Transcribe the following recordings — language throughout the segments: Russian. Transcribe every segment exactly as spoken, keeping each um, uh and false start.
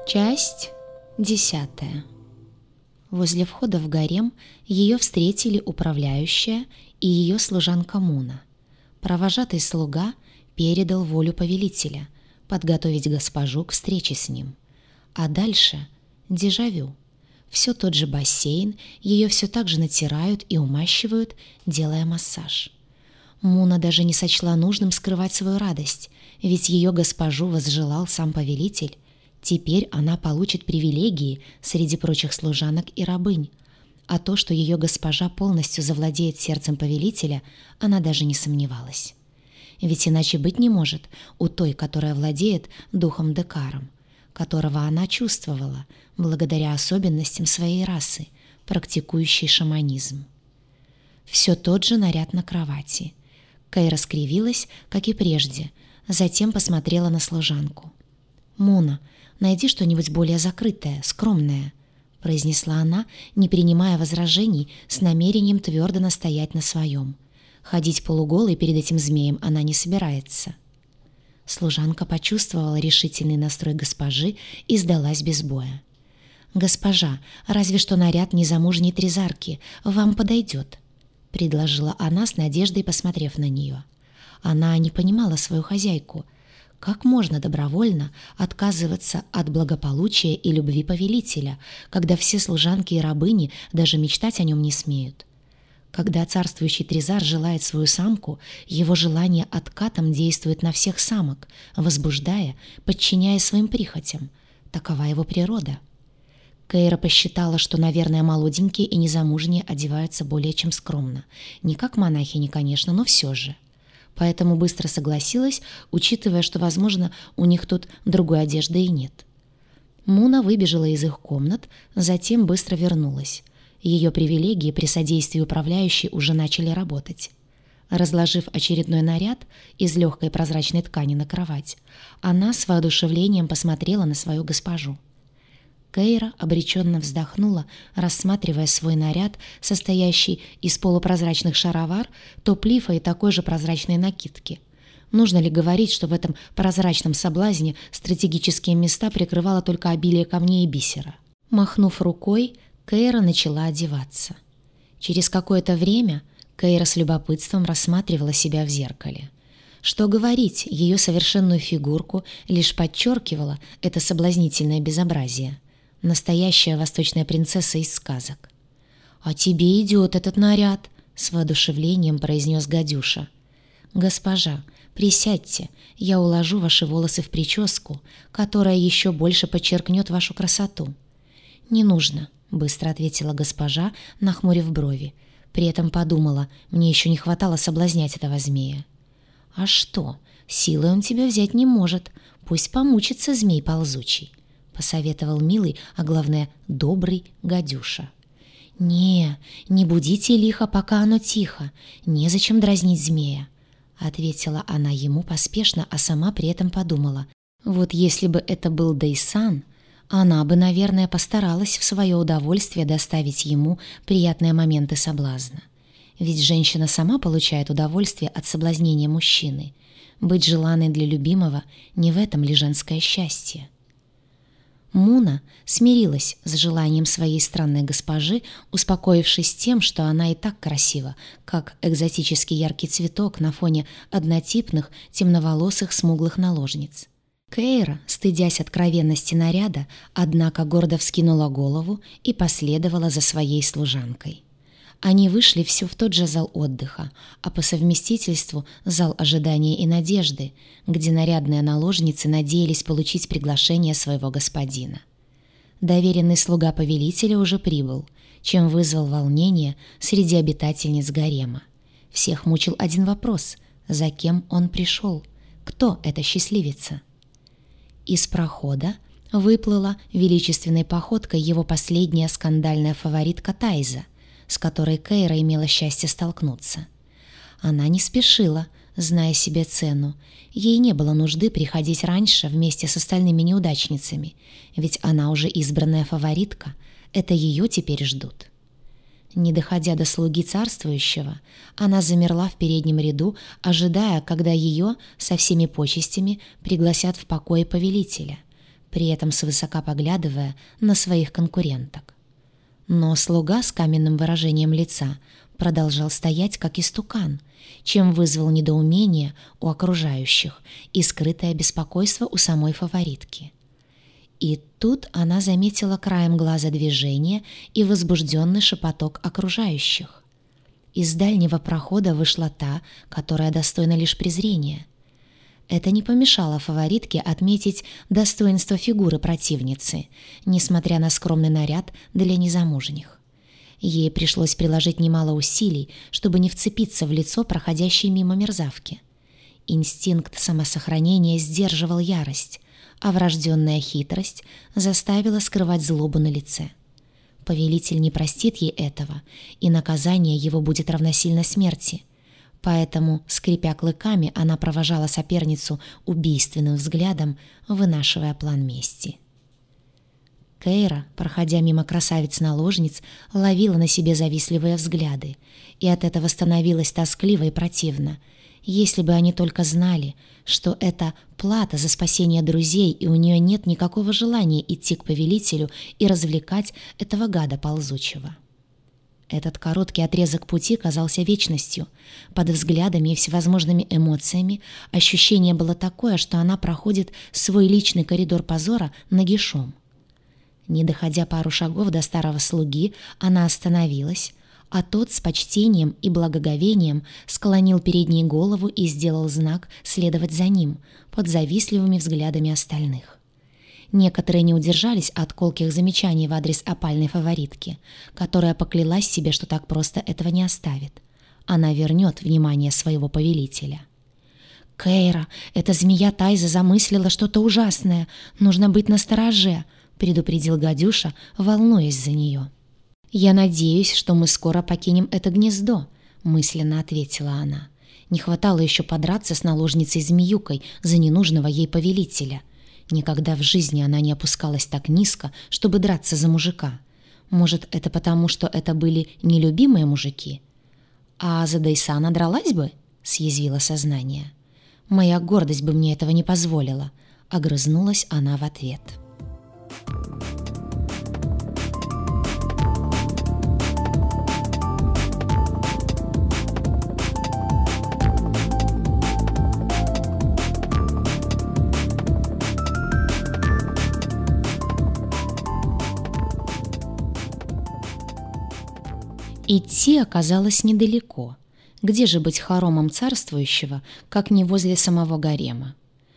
Часть десятая. Возле входа в гарем ее встретили управляющая и ее служанка Муна. Провожатый слуга передал волю повелителя подготовить госпожу к встрече с ним. А дальше дежавю. Все тот же бассейн, ее все так же натирают и умащивают, делая массаж. Муна даже не сочла нужным скрывать свою радость, ведь ее госпожу возжелал сам повелитель. Теперь она получит привилегии среди прочих служанок и рабынь. А то, что ее госпожа полностью завладеет сердцем повелителя, она даже не сомневалась. Ведь иначе быть не может у той, которая владеет духом Декаром, которого она чувствовала благодаря особенностям своей расы, практикующей шаманизм. Все тот же наряд на кровати. Кейра скривилась, как и прежде, затем посмотрела на служанку. «Муна, найди что-нибудь более закрытое, скромное», — произнесла она, не принимая возражений, с намерением твердо настоять на своем. Ходить полуголой перед этим змеем она не собирается. Служанка почувствовала решительный настрой госпожи и сдалась без боя. «Госпожа, разве что наряд незамужней тризарки вам подойдет», — предложила она с надеждой, посмотрев на нее. Она не понимала свою хозяйку. Как можно добровольно отказываться от благополучия и любви повелителя, когда все служанки и рабыни даже мечтать о нем не смеют? Когда царствующий тризар желает свою самку, его желание откатом действует на всех самок, возбуждая, подчиняя своим прихотям. Такова его природа. Кейра посчитала, что, наверное, молоденькие и незамужние одеваются более чем скромно. Не как монахини, конечно, но все же. Поэтому быстро согласилась, учитывая, что, возможно, у них тут другой одежды и нет. Муна выбежала из их комнат, затем быстро вернулась. Ее привилегии при содействии управляющей уже начали работать. Разложив очередной наряд из легкой прозрачной ткани на кровать, она с воодушевлением посмотрела на свою госпожу. Кейра обреченно вздохнула, рассматривая свой наряд, состоящий из полупрозрачных шаровар, топ-лифа и такой же прозрачной накидки. Нужно ли говорить, что в этом прозрачном соблазне стратегические места прикрывало только обилие камней и бисера? Махнув рукой, Кейра начала одеваться. Через какое-то время Кейра с любопытством рассматривала себя в зеркале. Что говорить, ее совершенную фигурку лишь подчеркивало это соблазнительное безобразие. Настоящая восточная принцесса из сказок. «А тебе идет этот наряд», — с воодушевлением произнес гадюша. «Госпожа, присядьте, я уложу ваши волосы в прическу, которая еще больше подчеркнет вашу красоту». «Не нужно», — быстро ответила госпожа, нахмурив брови. При этом подумала, мне еще не хватало соблазнять этого змея. «А что, силой он тебя взять не может, пусть помучится змей ползучий», — посоветовал милый, а главное, добрый гадюша. «Не, не будите лихо, пока оно тихо, незачем дразнить змея», — ответила она ему поспешно, а сама при этом подумала. Вот если бы это был Дейсан, она бы, наверное, постаралась в свое удовольствие доставить ему приятные моменты соблазна. Ведь женщина сама получает удовольствие от соблазнения мужчины. Быть желанной для любимого — не в этом ли женское счастье? Муна смирилась с желанием своей странной госпожи, успокоившись тем, что она и так красива, как экзотический яркий цветок на фоне однотипных темноволосых смуглых наложниц. Кейра, стыдясь откровенности наряда, однако гордо вскинула голову и последовала за своей служанкой. Они вышли все в тот же зал отдыха, а по совместительству зал ожидания и надежды, где нарядные наложницы надеялись получить приглашение своего господина. Доверенный слуга повелителя уже прибыл, чем вызвал волнение среди обитательниц гарема. Всех мучил один вопрос: за кем он пришел? Кто эта счастливица? Из прохода выплыла величественной походкой его последняя скандальная фаворитка Тайза, с которой Кейра имела счастье столкнуться. Она не спешила, зная себе цену. Ей не было нужды приходить раньше вместе с остальными неудачницами, ведь она уже избранная фаворитка, это ее теперь ждут. Не доходя до слуги царствующего, она замерла в переднем ряду, ожидая, когда ее со всеми почестями пригласят в покои повелителя. при этом свысока поглядывая на своих конкуренток. Но слуга с каменным выражением лица продолжал стоять как истукан, чем вызвал недоумение у окружающих и скрытое беспокойство у самой фаворитки. И тут она заметила краем глаза движение и возбужденный шепоток окружающих. Из дальнего прохода вышла та, которая достойна лишь презрения. Это не помешало фаворитке отметить достоинство фигуры противницы, несмотря на скромный наряд для незамужних. Ей пришлось приложить немало усилий, чтобы не вцепиться в лицо проходящей мимо мерзавки. Инстинкт самосохранения сдерживал ярость, а врожденная хитрость заставила скрывать злобу на лице. Повелитель не простит ей этого, и наказание его будет равносильно смерти. Поэтому, скрипя клыками, она провожала соперницу убийственным взглядом, вынашивая план мести. Кейра, проходя мимо красавиц-наложниц, ловила на себе завистливые взгляды, и от этого становилось тоскливо и противно. Если бы они только знали, что это плата за спасение друзей, и у нее нет никакого желания идти к повелителю и развлекать этого гада ползучего. Этот короткий отрезок пути казался вечностью. Под взглядами и всевозможными эмоциями ощущение было такое, что она проходит свой личный коридор позора нагишом. Не доходя пару шагов до старого слуги, она остановилась, а тот с почтением и благоговением склонил перед ней голову и сделал знак следовать за ним под завистливыми взглядами остальных. Некоторые не удержались от колких замечаний в адрес опальной фаворитки, которая поклялась себе, что так просто этого не оставит. Она вернет внимание своего повелителя. «Кейра, эта змея Тайза замыслила что-то ужасное. Нужно быть настороже», — предупредил гадюша, волнуясь за нее. «Я надеюсь, что мы скоро покинем это гнездо», — мысленно ответила она. Не хватало еще подраться с наложницей-змеюкой за ненужного ей повелителя. Никогда в жизни она не опускалась так низко, чтобы драться за мужика. Может, это потому, что это были нелюбимые мужики? «А за Дейсана дралась бы?» — съязвило сознание. «Моя гордость бы мне этого не позволила», — огрызнулась она в ответ. Идти оказалось недалеко. Где же быть хоромом царствующего, как не возле самого гарема?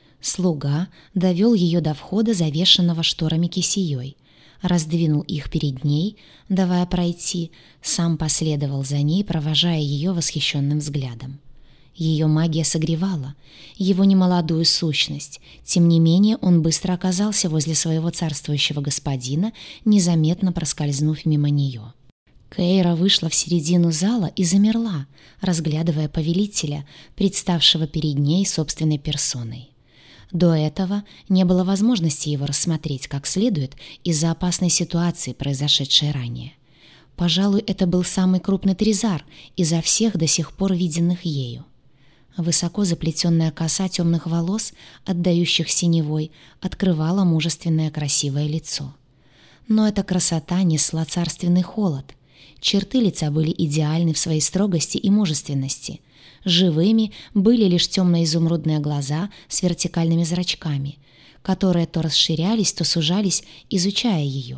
Слуга довел ее до входа, завешенного шторами кисеей, раздвинул их перед ней, давая пройти, сам последовал за ней, провожая ее восхищенным взглядом. Ее магия согревала его немолодую сущность, тем не менее он быстро оказался возле своего царствующего господина, незаметно проскользнув мимо нее. Кейра вышла в середину зала и замерла, разглядывая повелителя, представшего перед ней собственной персоной. До этого не было возможности его рассмотреть как следует из-за опасной ситуации, произошедшей ранее. Пожалуй, это был самый крупный тризар изо всех до сих пор виденных ею. Высоко заплетенная коса темных волос, отдающих синевой, открывала мужественное красивое лицо. Но эта красота несла царственный холод. Черты лица были идеальны в своей строгости и мужественности. Живыми были лишь темно-изумрудные глаза с вертикальными зрачками, которые то расширялись, то сужались, изучая ее.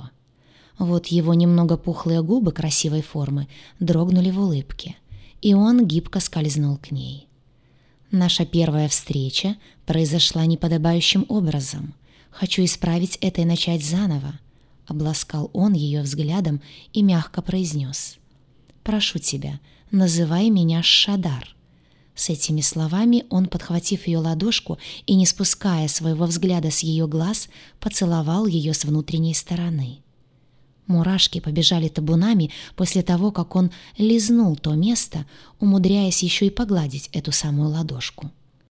Вот его немного пухлые губы красивой формы дрогнули в улыбке, и он гибко скользнул к ней. Наша первая встреча произошла неподобающим образом. Хочу исправить это и начать заново. Обласкал он ее взглядом и мягко произнес: «Прошу тебя, называй меня Шадар». С этими словами он, подхватив ее ладошку и не спуская своего взгляда с ее глаз, поцеловал ее с внутренней стороны. Мурашки побежали табунами после того, как он лизнул то место, умудряясь еще и погладить эту самую ладошку.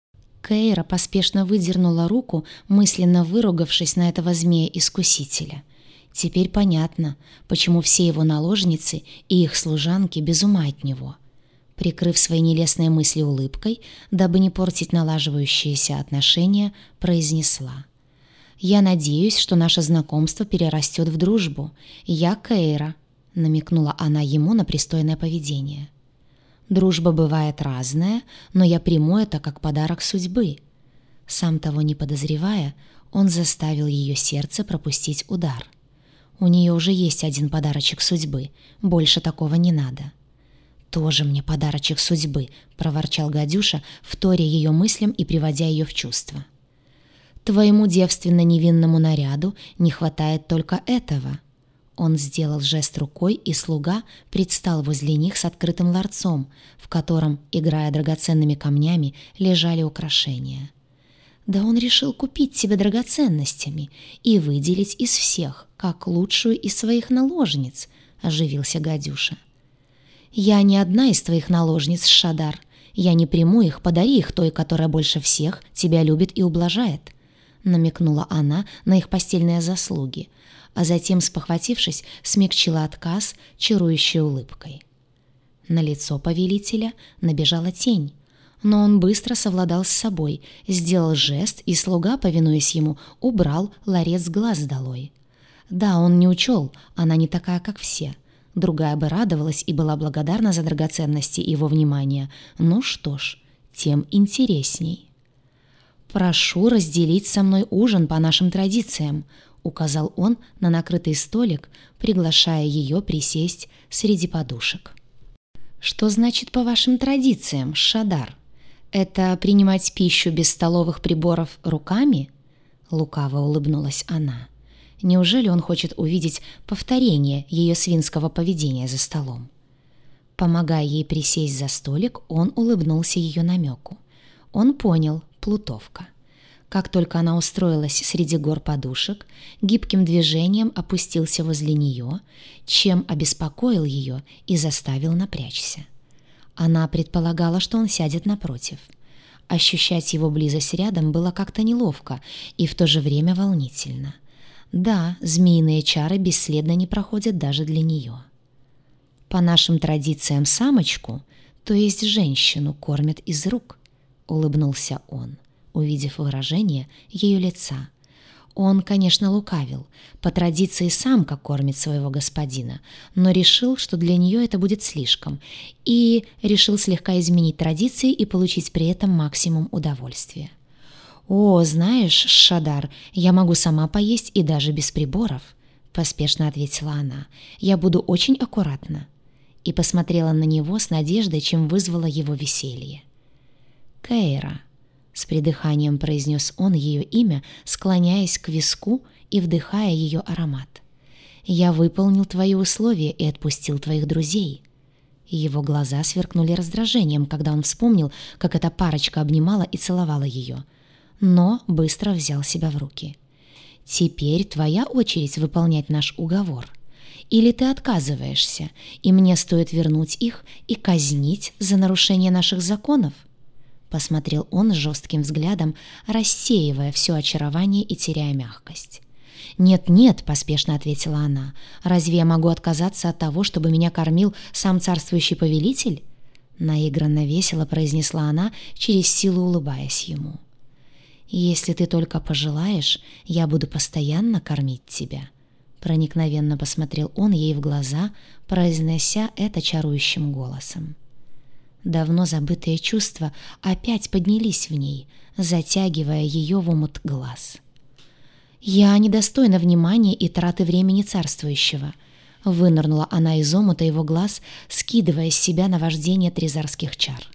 Кейра поспешно выдернула руку, мысленно выругавшись на этого змея-искусителя. Теперь понятно, почему все его наложницы и их служанки без ума от него. Прикрыв свои нелестные мысли улыбкой, дабы не портить налаживающиеся отношения, произнесла: Я надеюсь, что наше знакомство перерастет в дружбу. Я Кейра», — намекнула она ему на пристойное поведение. «Дружба бывает разная, но я приму это как подарок судьбы». Сам того не подозревая, он заставил ее сердце пропустить удар. У нее уже есть один подарочек судьбы, больше такого не надо. «Тоже мне подарочек судьбы», — проворчал гадюша, вторя ее мыслям и приводя ее в чувство. «Твоему девственно-невинному наряду не хватает только этого». Он сделал жест рукой, и слуга предстал возле них с открытым ларцом, в котором, играя драгоценными камнями, лежали украшения. Да он решил купить себе драгоценностями и выделить из всех, как лучшую из своих наложниц, — оживился гадюша. «Я не одна из твоих наложниц, Шадар. Я не приму их, подари их той, которая больше всех тебя любит и ублажает», — намекнула она на их постельные заслуги, а затем, спохватившись, смягчила отказ чарующей улыбкой. На лицо повелителя набежала тень, но он быстро совладал с собой, сделал жест, и слуга, повинуясь ему, убрал ларец с глаз долой. Да, он не учел, она не такая, как все. Другая бы радовалась и была благодарна за драгоценности его внимания. Ну что ж, тем интересней. «Прошу разделить со мной ужин по нашим традициям», — указал он на накрытый столик, приглашая ее присесть среди подушек. «Что значит по вашим традициям, Шадар? Это принимать пищу без столовых приборов руками?» Лукаво улыбнулась она. Неужели он хочет увидеть повторение ее свинского поведения за столом? Помогая ей присесть за столик, он улыбнулся ее намеку. Он понял, плутовка. Как только она устроилась среди гор подушек, гибким движением опустился возле нее, чем обеспокоил ее и заставил напрячься. Она предполагала, что он сядет напротив. Ощущать его близость рядом было как-то неловко и в то же время волнительно. Да, змеиные чары бесследно не проходят даже для нее. По нашим традициям самочку, то есть женщину, кормят из рук, улыбнулся он, увидев выражение ее лица. Он, конечно, лукавил. По традиции самка кормит своего господина, но решил, что для нее это будет слишком, и решил слегка изменить традиции и получить при этом максимум удовольствия. «О, знаешь, Шадар, я могу сама поесть и даже без приборов», — поспешно ответила она. «Я буду очень аккуратна». И посмотрела на него с надеждой, чем вызвало его веселье. «Кейра», — с придыханием произнес он ее имя, склоняясь к виску и вдыхая ее аромат. «Я выполнил твои условия и отпустил твоих друзей». Его глаза сверкнули раздражением, когда он вспомнил, как эта парочка обнимала и целовала ее, но быстро взял себя в руки. «Теперь твоя очередь выполнять наш уговор. Или ты отказываешься, и мне стоит вернуть их и казнить за нарушение наших законов?» Посмотрел он жестким взглядом, рассеивая все очарование и теряя мягкость. «Нет-нет», — поспешно ответила она, — «разве я могу отказаться от того, чтобы меня кормил сам царствующий повелитель?» Наигранно весело произнесла она, через силу улыбаясь ему. «Если ты только пожелаешь, я буду постоянно кормить тебя», — проникновенно посмотрел он ей в глаза, произнося это чарующим голосом. Давно забытые чувства опять поднялись в ней, затягивая ее в омут глаз. «Я недостойна внимания и траты времени царствующего», — вынырнула она из омута его глаз, скидывая с себя наваждение тризарских чар.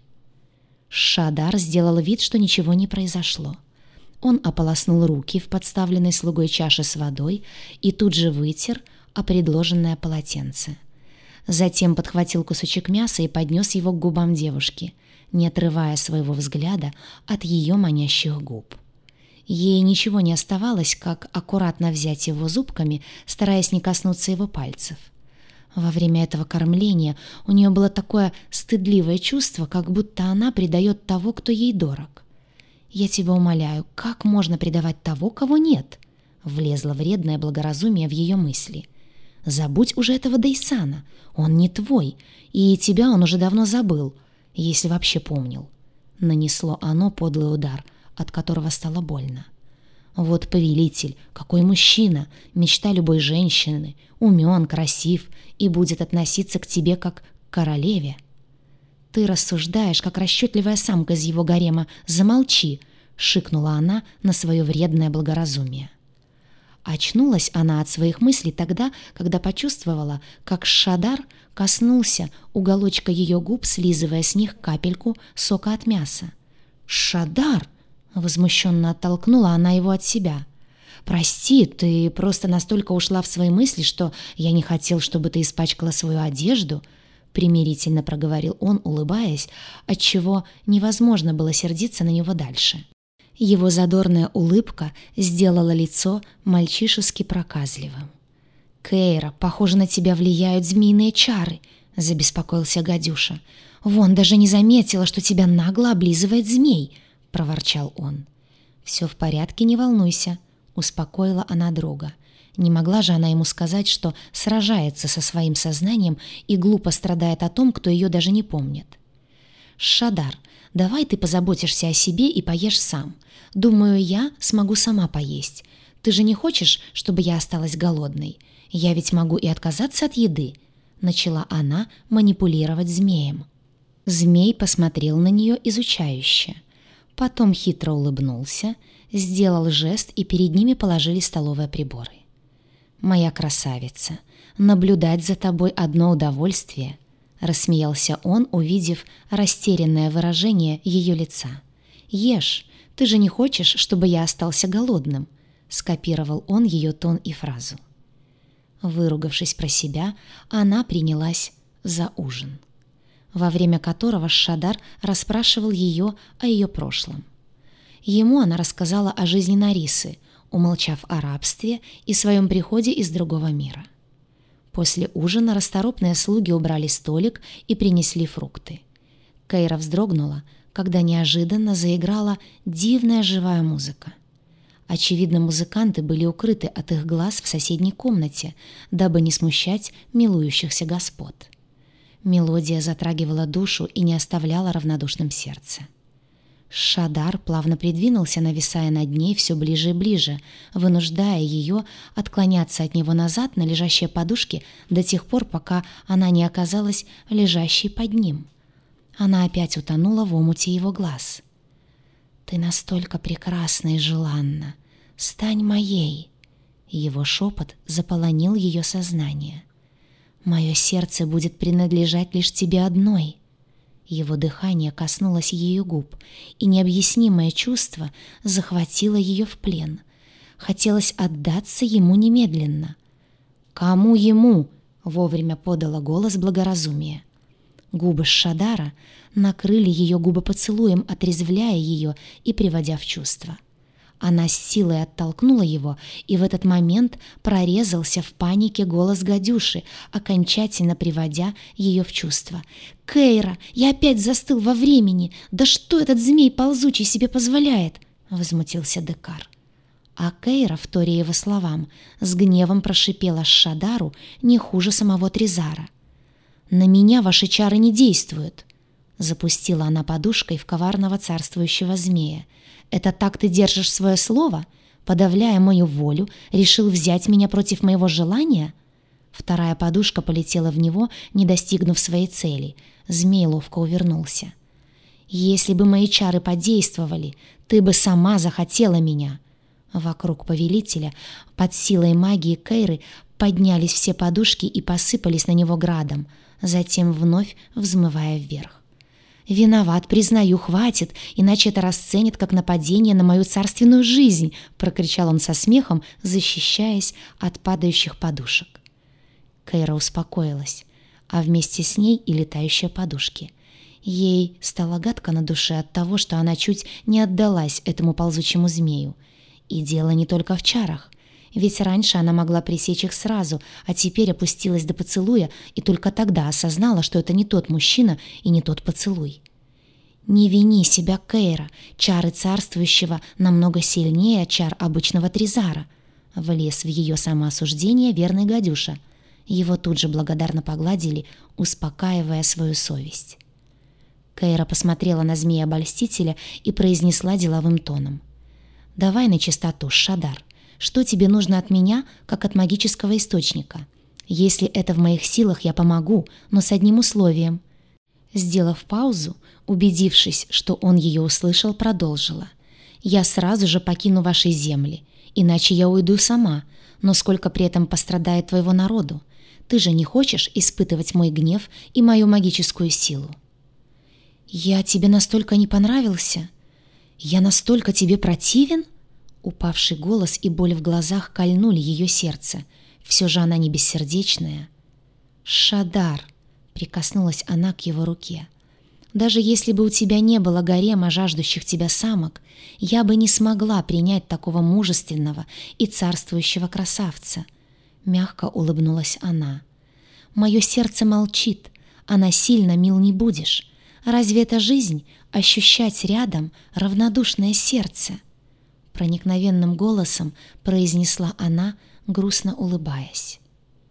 Шадар сделал вид, что ничего не произошло. Он ополоснул руки в подставленной слугой чаше с водой и тут же вытер о предложенное полотенце. Затем подхватил кусочек мяса и поднес его к губам девушки, не отрывая своего взгляда от ее манящих губ. Ей ничего не оставалось, как аккуратно взять его зубками, стараясь не коснуться его пальцев. Во время этого кормления у нее было такое стыдливое чувство, как будто она предает того, кто ей дорог. «Я тебя умоляю, как можно предавать того, кого нет?» Влезло вредное благоразумие в ее мысли. «Забудь уже этого Дейсана, он не твой, и тебя он уже давно забыл, если вообще помнил». Нанесло оно подлый удар, от которого стало больно. Вот повелитель, какой мужчина, мечта любой женщины, умен, красив и будет относиться к тебе как к королеве. Ты рассуждаешь, как расчетливая самка из его гарема. Замолчи, шикнула она на свое вредное благоразумие. Очнулась она от своих мыслей тогда, когда почувствовала, как Шадар коснулся уголочка ее губ, слизывая с них капельку сока от мяса. «Шадар!» — возмущенно оттолкнула она его от себя. «Прости, ты просто настолько ушла в свои мысли, что я не хотел, чтобы ты испачкала свою одежду», — примирительно проговорил он, улыбаясь, отчего невозможно было сердиться на него дальше. Его задорная улыбка сделала лицо мальчишески проказливым. «Кейра, похоже, на тебя влияют змеиные чары», — забеспокоился гадюша. «Вон, даже не заметила, что тебя нагло облизывает змей», — проворчал он. «Все в порядке, не волнуйся», — успокоила она друга. Не могла же она ему сказать, что сражается со своим сознанием и глупо страдает о том, кто ее даже не помнит. «Шадар, давай ты позаботишься о себе и поешь сам. Думаю, я смогу сама поесть. Ты же не хочешь, чтобы я осталась голодной? Я ведь могу и отказаться от еды», — начала она манипулировать змеем. Змей посмотрел на нее изучающе. Потом хитро улыбнулся, сделал жест, и перед ними положили столовые приборы. «Моя красавица, наблюдать за тобой одно удовольствие», — рассмеялся он, увидев растерянное выражение ее лица. «Ешь, ты же не хочешь, чтобы я остался голодным?» — скопировал он ее тон и фразу. Выругавшись про себя, она принялась за ужин, во время которого Шадар расспрашивал ее о ее прошлом. Ему она рассказала о жизни Нарисы, умолчав о рабстве и своем приходе из другого мира. После ужина расторопные слуги убрали столик и принесли фрукты. Кейра вздрогнула, когда неожиданно заиграла дивная живая музыка. Очевидно, музыканты были укрыты от их глаз в соседней комнате, дабы не смущать милующихся господ. Мелодия затрагивала душу и не оставляла равнодушным сердце. Шадар плавно придвинулся, нависая над ней все ближе и ближе, вынуждая ее отклоняться от него назад на лежащие подушки до тех пор, пока она не оказалась лежащей под ним. Она опять утонула в омуте его глаз. «Ты настолько прекрасна и желанна. Стань моей!» Его шепот заполонил ее сознание. «Мое сердце будет принадлежать лишь тебе одной». Его дыхание коснулось ее губ, и необъяснимое чувство захватило ее в плен. Хотелось отдаться ему немедленно. «Кому ему?» — вовремя подала голос благоразумие. Губы Шадара накрыли ее губы поцелуем, отрезвляя ее и приводя в чувство. Она с силой оттолкнула его, и в этот момент прорезался в панике голос гадюши, окончательно приводя ее в чувство. «Кейра, я опять застыл во времени! Да что этот змей ползучий себе позволяет?» — возмутился Декар. А Кейра, вторя его словам, с гневом прошипела Шадару не хуже самого Тризара. «На меня ваши чары не действуют!» Запустила она подушкой в коварного царствующего змея. «Это так ты держишь свое слово? Подавляя мою волю, решил взять меня против моего желания?» Вторая подушка полетела в него, не достигнув своей цели. Змей ловко увернулся. «Если бы мои чары подействовали, ты бы сама захотела меня!» Вокруг повелителя, под силой магии Кейры, поднялись все подушки и посыпались на него градом, затем вновь взмывая вверх. «Виноват, признаю, хватит, иначе это расценят как нападение на мою царственную жизнь», — прокричал он со смехом, защищаясь от падающих подушек. Кейра успокоилась, а вместе с ней и летающие подушки. Ей стало гадко на душе от того, что она чуть не отдалась этому ползучему змею. И дело не только в чарах. Ведь раньше она могла пресечь их сразу, а теперь опустилась до поцелуя и только тогда осознала, что это не тот мужчина и не тот поцелуй. «Не вини себя, Кейра, чары царствующего намного сильнее чар обычного Тризара», — влез в ее самоосуждение верный гадюша. Его тут же благодарно погладили, успокаивая свою совесть. Кейра посмотрела на змея-обольстителя и произнесла деловым тоном: Давай на чистоту, Шадар. Что тебе нужно от меня, как от магического источника? Если это в моих силах, я помогу, но с одним условием». Сделав паузу, убедившись, что он ее услышал, продолжила. «Я сразу же покину ваши земли, иначе я уйду сама, но сколько при этом пострадает твоего народу? Ты же не хочешь испытывать мой гнев и мою магическую силу?» «Я тебе настолько не понравился? Я настолько тебе противен?» Упавший голос и боль в глазах кольнули ее сердце. Все же она не бессердечная. «Шадар!» — прикоснулась она к его руке. «Даже если бы у тебя не было гарема жаждущих тебя самок, я бы не смогла принять такого мужественного и царствующего красавца». Мягко улыбнулась она. «Мое сердце молчит, а насильно мил не будешь. Разве это жизнь — ощущать рядом равнодушное сердце?» Проникновенным голосом произнесла она, грустно улыбаясь.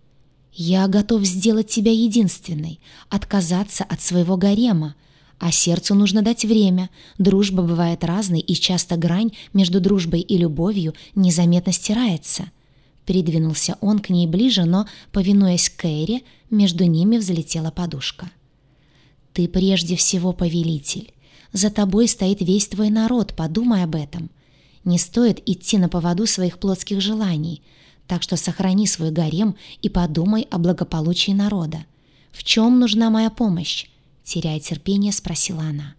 «Я готов сделать тебя единственной, отказаться от своего гарема, а сердцу нужно дать время. Дружба бывает разной, и часто грань между дружбой и любовью незаметно стирается». Придвинулся он к ней ближе, но, повинуясь Кэйре, между ними взлетела подушка. «Ты прежде всего повелитель. За тобой стоит весь твой народ, подумай об этом. Не стоит идти на поводу своих плотских желаний, так что сохрани свой гарем и подумай о благополучии народа. В чем нужна моя помощь?» Теряя терпение, спросила она.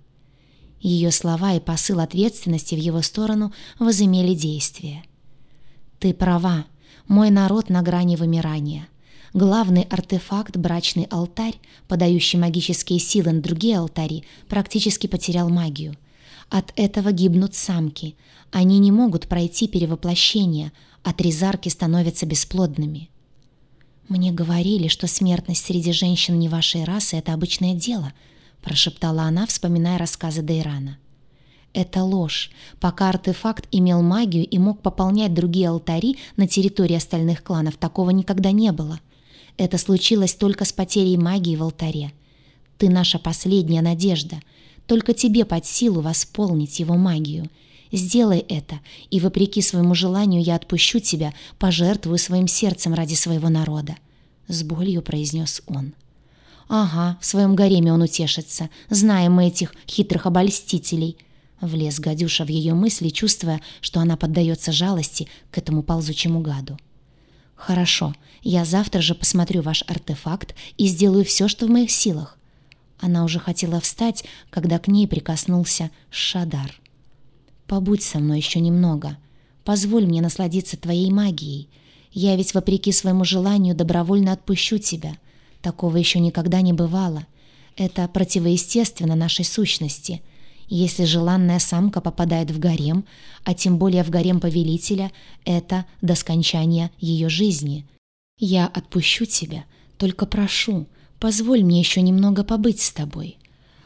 Ее слова и посыл ответственности в его сторону возымели действие. «Ты права. Мой народ на грани вымирания. Главный артефакт, брачный алтарь, подающий магические силы на другие алтари, практически потерял магию. От этого гибнут самки. Они не могут пройти перевоплощение, а тризарки становятся бесплодными». «Мне говорили, что смертность среди женщин не вашей расы — это обычное дело», — прошептала она, вспоминая рассказы Дейрана. «Это ложь. Пока артефакт имел магию и мог пополнять другие алтари на территории остальных кланов, такого никогда не было. Это случилось только с потерей магии в алтаре. Ты наша последняя надежда. Только тебе под силу восполнить его магию. Сделай это, и, вопреки своему желанию, я отпущу тебя, пожертвую своим сердцем ради своего народа», — с болью произнес он. «Ага, в своем гареме он утешится. Знаем мы этих хитрых обольстителей». Влез гадюша в ее мысли, чувствуя, что она поддается жалости к этому ползучему гаду. «Хорошо, я завтра же посмотрю ваш артефакт и сделаю все, что в моих силах». Она уже хотела встать, когда к ней прикоснулся Шадар. «Побудь со мной еще немного. Позволь мне насладиться твоей магией. Я ведь, вопреки своему желанию, добровольно отпущу тебя. Такого еще никогда не бывало. Это противоестественно нашей сущности. Если желанная самка попадает в гарем, а тем более в гарем повелителя, это до скончания ее жизни. Я отпущу тебя, только прошу, позволь мне еще немного побыть с тобой».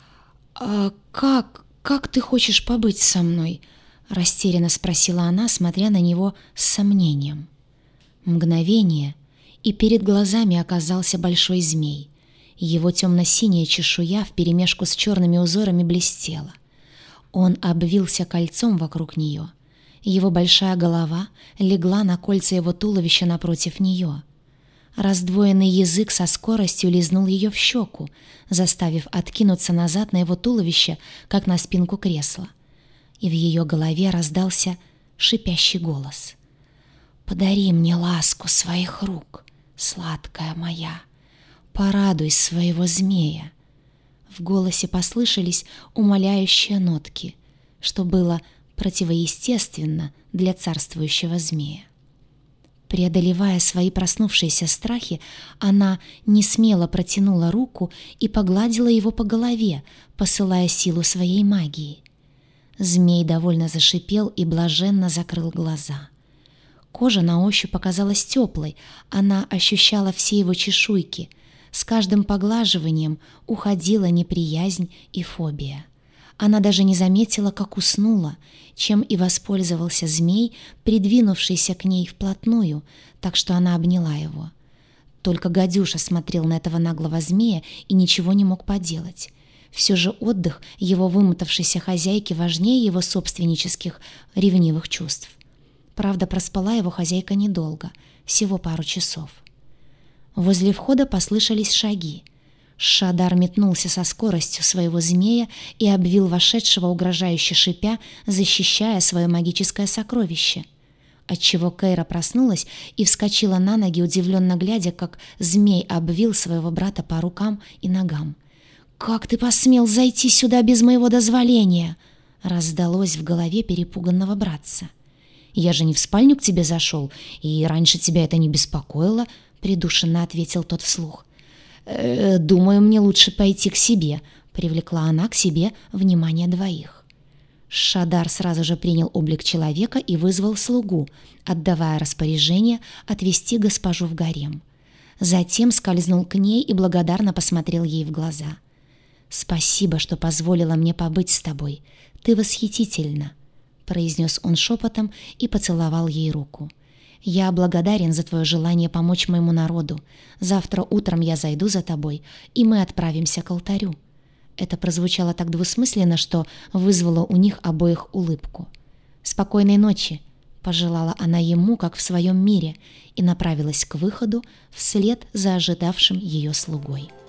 «А как, как ты хочешь побыть со мной?» — растерянно спросила она, смотря на него с сомнением. Мгновение, и перед глазами оказался большой змей. Его темно-синяя чешуя вперемешку с черными узорами блестела. Он обвился кольцом вокруг нее. Его большая голова легла на кольца его туловища напротив нее. Раздвоенный язык со скоростью лизнул ее в щеку, заставив откинуться назад на его туловище, как на спинку кресла. И в ее голове раздался шипящий голос. «Подари мне ласку своих рук, сладкая моя, порадуй своего змея». В голосе послышались умоляющие нотки, что было противоестественно для царствующего змея. Преодолевая свои проснувшиеся страхи, она несмело протянула руку и погладила его по голове, посылая силу своей магии. Змей довольно зашипел и блаженно закрыл глаза. Кожа на ощупь оказалась теплой, она ощущала все его чешуйки. С каждым поглаживанием уходила неприязнь и фобия. Она даже не заметила, как уснула, чем и воспользовался змей, придвинувшийся к ней вплотную, так что она обняла его. Только гадюша смотрел на этого наглого змея и ничего не мог поделать. Все же отдых его вымотавшейся хозяйки важнее его собственнических ревнивых чувств. Правда, проспала его хозяйка недолго, всего пару часов. Возле входа послышались шаги. Шадар метнулся со скоростью своего змея и обвил вошедшего, угрожающе шипя, защищая свое магическое сокровище. Отчего Кейра проснулась и вскочила на ноги, удивленно глядя, как змей обвил своего брата по рукам и ногам. «Как ты посмел зайти сюда без моего дозволения?» — раздалось в голове перепуганного братца. «Я же не в спальню к тебе зашел, и раньше тебя это не беспокоило», — придушенно ответил тот вслух. «Э, «Думаю, мне лучше пойти к себе», — привлекла она к себе внимание двоих. Шадар сразу же принял облик человека и вызвал слугу, отдавая распоряжение отвести госпожу в гарем. Затем скользнул к ней и благодарно посмотрел ей в глаза. «Спасибо, что позволила мне побыть с тобой. Ты восхитительна», — произнес он шепотом и поцеловал ей руку. «Я благодарен за твое желание помочь моему народу. Завтра утром я зайду за тобой, и мы отправимся к алтарю». Это прозвучало так двусмысленно, что вызвало у них обоих улыбку. «Спокойной ночи», — пожелала она ему, как в своем мире, и направилась к выходу вслед за ожидавшим ее слугой.